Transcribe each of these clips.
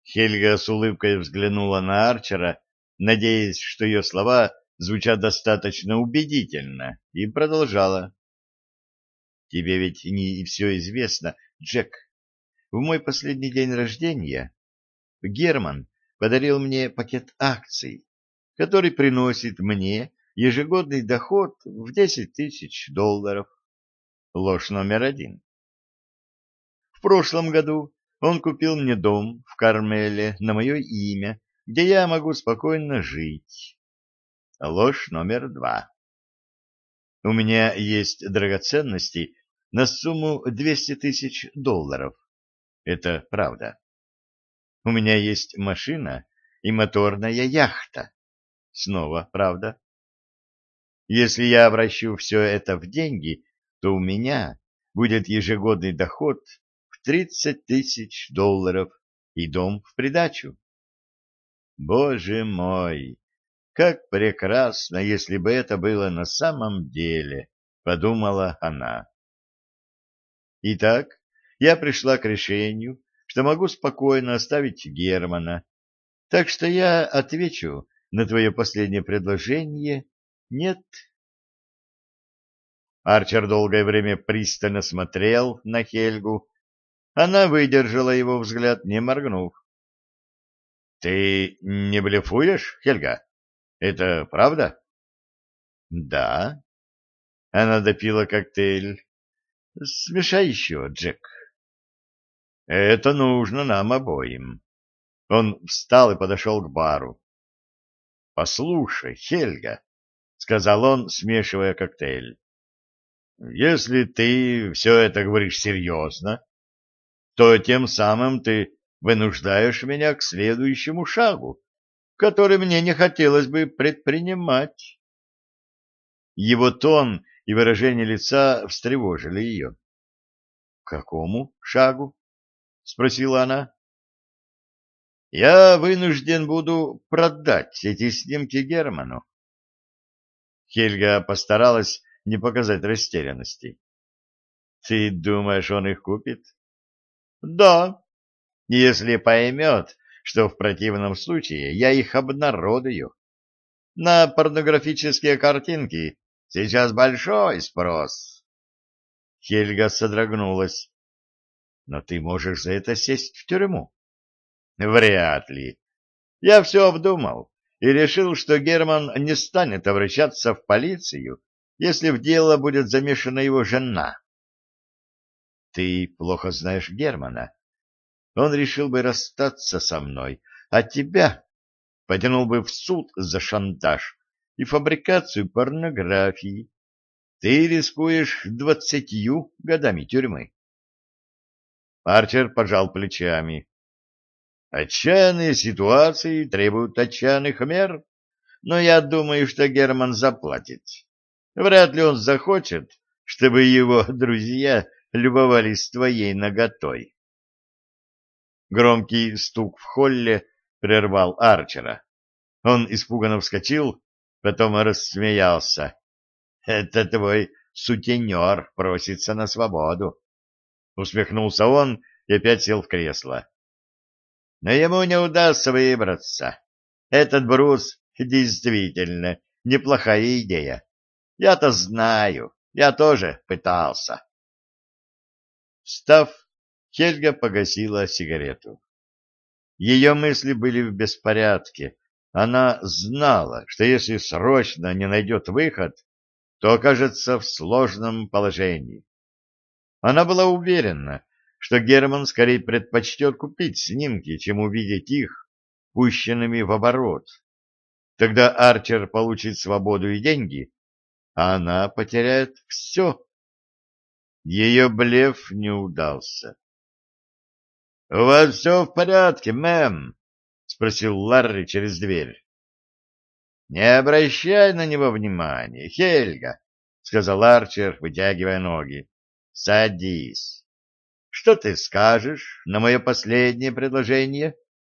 Хельга с улыбкой взглянула на Арчера, надеясь, что ее слова звучат достаточно убедительно, и продолжала. «Тебе ведь не все известно, Джек. В мой последний день рождения Герман подарил мне пакет акций, который приносит мне ежегодный доход в $10 000. Ложь номер один. В прошлом году он купил мне дом в Кармеле на мое имя, где я могу спокойно жить. Ложь номер два. У меня есть драгоценности на сумму $200 000. Это правда. У меня есть машина и моторная яхта. Снова правда. Если я обращу все это в деньги, то у меня будет ежегодный доход в $30 000 и дом в придачу. Боже мой, как прекрасно, если бы это было на самом деле, подумала она. Итак, я пришла к решению, что могу спокойно оставить Германа, так что я отвечу на твое последнее предложение «нет». Арчер долгое время пристально смотрел на Хельгу. Она выдержала его взгляд, не моргнув. — Ты не блефуешь, Хельга? Это правда? — Да. Она допила коктейль. — Смешай еще, Джек. — Это нужно нам обоим. Он встал и подошел к бару. — Послушай, Хельга, — сказал он, смешивая коктейль, — если ты все это говоришь серьезно, то тем самым ты вынуждаешь меня к следующему шагу, который мне не хотелось бы предпринимать. Его тон и выражение лица встревожили ее. — К какому шагу? — спросила она. — Я вынужден буду продать эти снимки Герману. Хельга постаралась не показать растерянности. — Ты думаешь, он их купит? — Да, если поймет, что в противном случае я их обнародую. На порнографические картинки сейчас большой спрос. Хельга содрогнулась. Но ты можешь за это сесть в тюрьму. Вряд ли. Я все обдумал и решил, что Герман не станет обращаться в полицию, если в дело будет замешана его жена. Ты плохо знаешь Германа. Он решил бы расстаться со мной, а тебя потянул бы в суд за шантаж и фабрикацию порнографии. Ты рискуешь 20 годами тюрьмы. Арчер пожал плечами. Отчаянные ситуации требуют отчаянных мер, но я думаю, что Герман заплатит. Вряд ли он захочет, чтобы его друзья любовались твоей наготой. Громкий стук в холле прервал Арчера. Он испуганно вскочил, потом рассмеялся. — Это твой сутенер просится на свободу. Усмехнулся он и опять сел в кресло. Но ему не удастся выбраться. Этот Брус действительно неплохая идея. Я-то знаю, я тоже пытался. Встав, Хельга погасила сигарету. Ее мысли были в беспорядке. Она знала, что если срочно не найдет выход, то окажется в сложном положении. Она была уверена, что Герман скорее предпочтет купить снимки, чем увидеть их, пущенными в оборот. Тогда Арчер получит свободу и деньги, а она потеряет все. Ее блеф не удался. — У вас все в порядке, мэм? — спросил Ларри через дверь. — Не обращай на него внимания, Хельга, — сказал Арчер, вытягивая ноги. — Садись. Что ты скажешь на мое последнее предложение?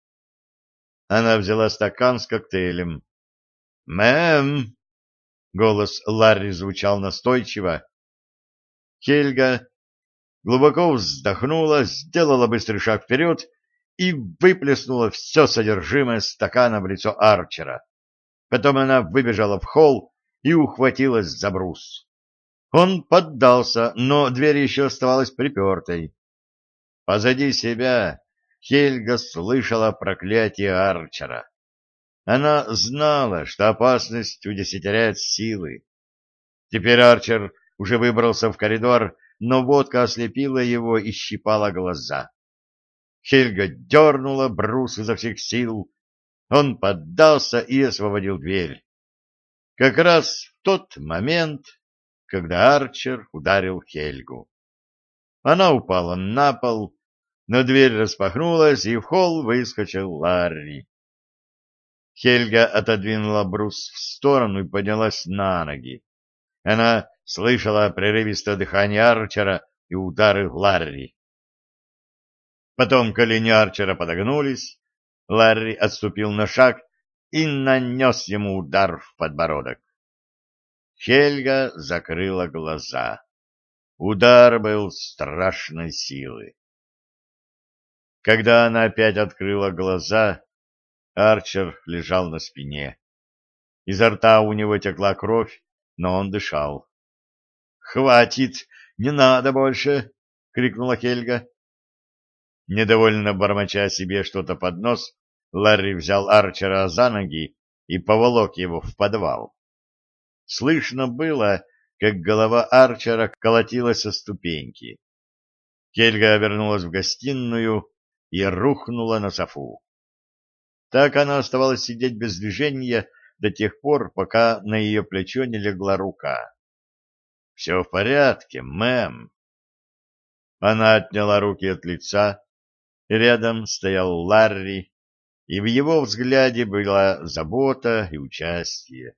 Она взяла стакан с коктейлем. — Мэм! — голос Ларри звучал настойчиво. Хельга глубоко вздохнула, сделала быстрый шаг вперед и выплеснула все содержимое стакана в лицо Арчера. Потом она выбежала в холл и ухватилась за брус. Он поддался, но дверь еще оставалась припертой. Позади себя Хельга слышала проклятие Арчера. Она знала, что опасность удесятеряет силы. Теперь Арчер уже выбрался в коридор, но водка ослепила его и щипала глаза. Хельга дернула брус изо всех сил. Он поддался и освободил дверь. Как раз в тот момент, когда Арчер ударил Хельгу. Она упала на пол, но дверь распахнулась, и в холл выскочил Ларри. Хельга отодвинула брус в сторону и поднялась на ноги. Она слышала прерывистое дыхание Арчера и удары Ларри. Потом колени Арчера подогнулись, Ларри отступил на шаг и нанес ему удар в подбородок. Хельга закрыла глаза. Удар был страшной силы. Когда она опять открыла глаза, Арчер лежал на спине. Изо рта у него текла кровь, но он дышал. — Хватит, не надо больше! — крикнула Хельга. Недовольно бормоча себе что-то под нос, Ларри взял Арчера за ноги и поволок его в подвал. Слышно было, как голова Арчера колотилась о ступеньки. Хельга обернулась в гостиную и рухнула на софу. Так она оставалась сидеть без движения до тех пор, пока на ее плечо не легла рука. — Все в порядке, мэм. Она отняла руки от лица, и рядом стоял Ларри, и в его взгляде была забота и участие.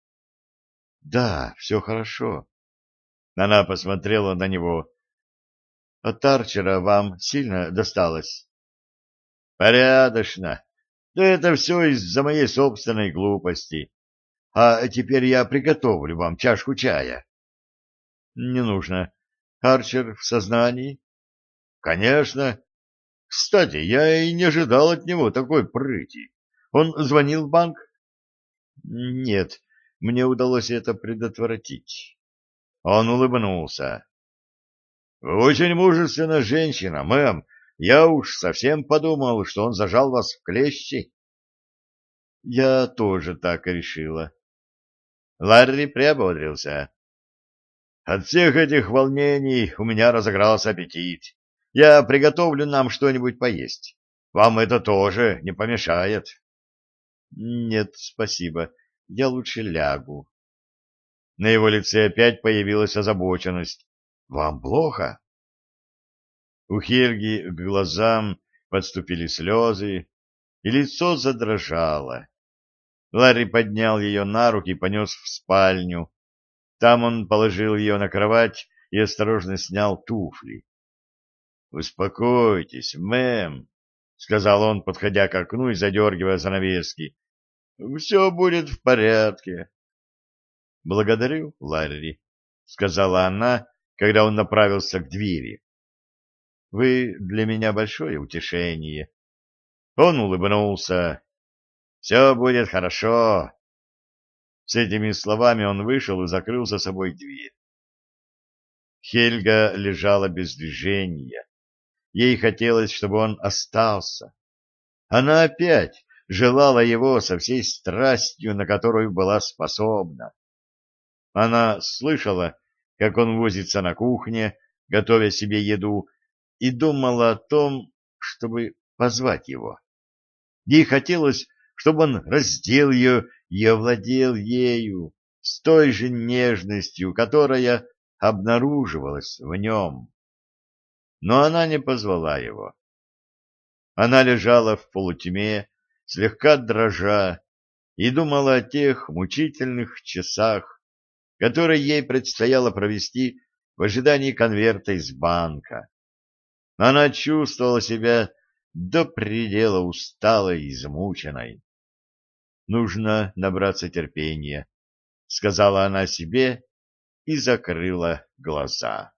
— Да, все хорошо. Она посмотрела на него. — От Арчера вам сильно досталось? — Порядочно. Да это все из-за моей собственной глупости. А теперь я приготовлю вам чашку чая. — Не нужно. Арчер в сознании? — Конечно. Кстати, я и не ожидал от него такой прыти. Он звонил в банк? — Нет, мне удалось это предотвратить. Он улыбнулся. — Вы очень мужественная женщина, мэм. Я уж совсем подумал, что он зажал вас в клещи. — Я тоже так решила. Ларри приободрился. От всех этих волнений у меня разыгрался аппетит. Я приготовлю нам что-нибудь поесть. Вам это тоже не помешает. Нет, спасибо. Я лучше лягу. На его лице опять появилась озабоченность. Вам плохо? У Хельги к глазам подступили слезы, и лицо задрожало. Ларри поднял ее на руки и понес в спальню. Там он положил ее на кровать и осторожно снял туфли. — Успокойтесь, мэм, — сказал он, подходя к окну и задергивая занавески. — Все будет в порядке. — Благодарю, Ларри, — сказала она, когда он направился к двери. — Вы для меня большое утешение. Он улыбнулся. — Все будет хорошо. С этими словами он вышел и закрыл за собой дверь. Хельга лежала без движения. Ей хотелось, чтобы он остался. Она опять желала его со всей страстью, на которую была способна. Она слышала, как он возится на кухне, готовя себе еду, и думала о том, чтобы позвать его. Ей хотелось, чтобы он раздел ее и овладел ею с той же нежностью, которая обнаруживалась в нем. Но она не позвала его. Она лежала в полутьме, слегка дрожа, и думала о тех мучительных часах, которые ей предстояло провести в ожидании конверта из банка. Она чувствовала себя до предела усталой и измученной. «Нужно набраться терпения», — сказала она себе и закрыла глаза.